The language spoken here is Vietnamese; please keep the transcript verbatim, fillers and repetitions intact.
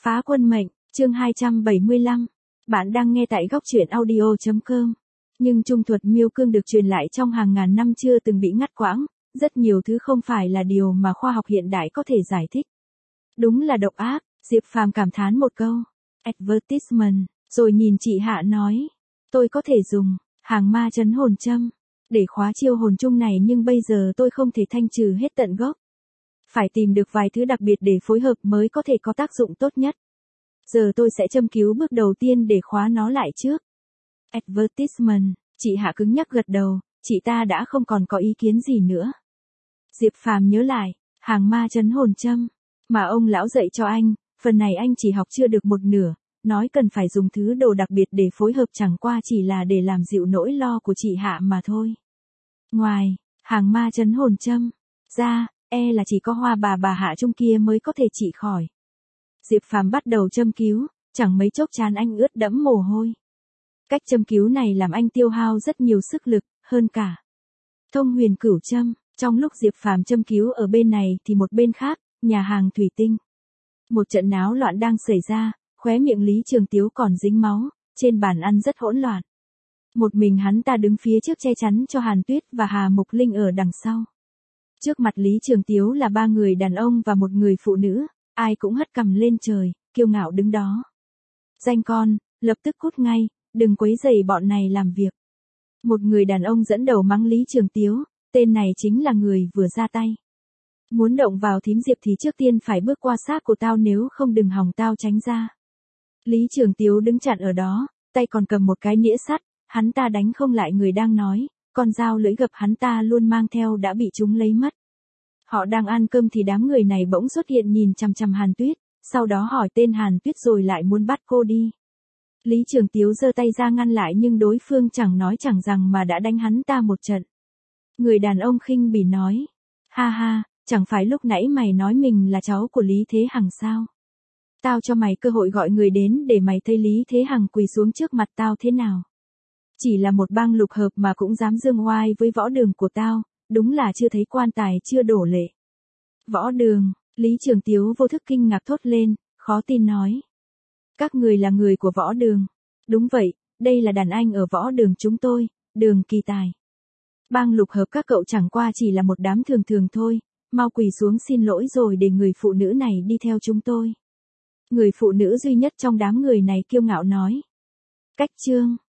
Phá quân mệnh, chương hai trăm bảy mươi lăm. Bạn đang nghe tại góc truyện audio chấm com. Nhưng trung thuật miêu cương được truyền lại trong hàng ngàn năm chưa từng bị ngắt quãng, rất nhiều thứ không phải là điều mà khoa học hiện đại có thể giải thích. Đúng là độc ác, Diệp Phàm cảm thán một câu. Advertisement, rồi nhìn chị Hạ nói. Tôi có thể dùng, hàng ma chấn hồn châm, để khóa chiêu hồn chung này nhưng bây giờ tôi không thể thanh trừ hết tận gốc. Phải tìm được vài thứ đặc biệt để phối hợp mới có thể có tác dụng tốt nhất. Giờ tôi sẽ châm cứu bước đầu tiên để khóa nó lại trước. Advertisement, chị Hạ cứng nhắc gật đầu, chị ta đã không còn có ý kiến gì nữa. Diệp Phàm nhớ lại, hàng ma chấn hồn châm, mà ông lão dạy cho anh, phần này anh chỉ học chưa được một nửa, nói cần phải dùng thứ đồ đặc biệt để phối hợp chẳng qua chỉ là để làm dịu nỗi lo của chị Hạ mà thôi. Ngoài, hàng ma chấn hồn châm, ra, e là chỉ có Hoa bà bà Hạ Trung kia mới có thể trị khỏi. Diệp Phàm bắt đầu châm cứu, chẳng mấy chốc trán anh ướt đẫm mồ hôi. Cách châm cứu này làm anh tiêu hao rất nhiều sức lực, hơn cả thông huyền cửu châm. Trong lúc Diệp Phàm châm cứu ở bên này thì một bên khác, nhà hàng thủy tinh. Một trận náo loạn đang xảy ra, khóe miệng Lý Trường Tiếu còn dính máu, trên bàn ăn rất hỗn loạn. Một mình hắn ta đứng phía trước che chắn cho Hàn Tuyết và Hà Mục Linh ở đằng sau. Trước mặt Lý Trường Tiếu là ba người đàn ông và một người phụ nữ, ai cũng hất cằm lên trời, kiêu ngạo đứng đó. Danh con, lập tức cút ngay, đừng quấy rầy bọn này làm việc. Một người đàn ông dẫn đầu mắng Lý Trường Tiếu, tên này chính là người vừa ra tay. Muốn động vào thím Diệp thì trước tiên phải bước qua xác của tao nếu không đừng hòng tao tránh ra. Lý Trường Tiếu đứng chặn ở đó, tay còn cầm một cái nĩa sắt, hắn ta đánh không lại người đang nói, con dao lưỡi gập hắn ta luôn mang theo đã bị chúng lấy mất. Họ đang ăn cơm thì đám người này bỗng xuất hiện nhìn chằm chằm Hàn Tuyết, sau đó hỏi tên Hàn Tuyết rồi lại muốn bắt cô đi. Lý Trường Tiếu giơ tay ra ngăn lại nhưng đối phương chẳng nói chẳng rằng mà đã đánh hắn ta một trận. Người đàn ông khinh bỉ nói, ha ha, chẳng phải lúc nãy mày nói mình là cháu của Lý Thế Hằng sao? Tao cho mày cơ hội gọi người đến để mày thấy Lý Thế Hằng quỳ xuống trước mặt tao thế nào. Chỉ là một bang lục hợp mà cũng dám dương oai với võ đường của tao, đúng là chưa thấy quan tài chưa đổ lệ. Võ đường, Lý Trường Tiếu vô thức kinh ngạc thốt lên, khó tin nói. Các người là người của võ đường. Đúng vậy, đây là đàn anh ở võ đường chúng tôi, Đường Kỳ Tài. Bang lục hợp các cậu chẳng qua chỉ là một đám thường thường thôi, mau quỳ xuống xin lỗi rồi để người phụ nữ này đi theo chúng tôi. Người phụ nữ duy nhất trong đám người này kiêu ngạo nói. Cách chương.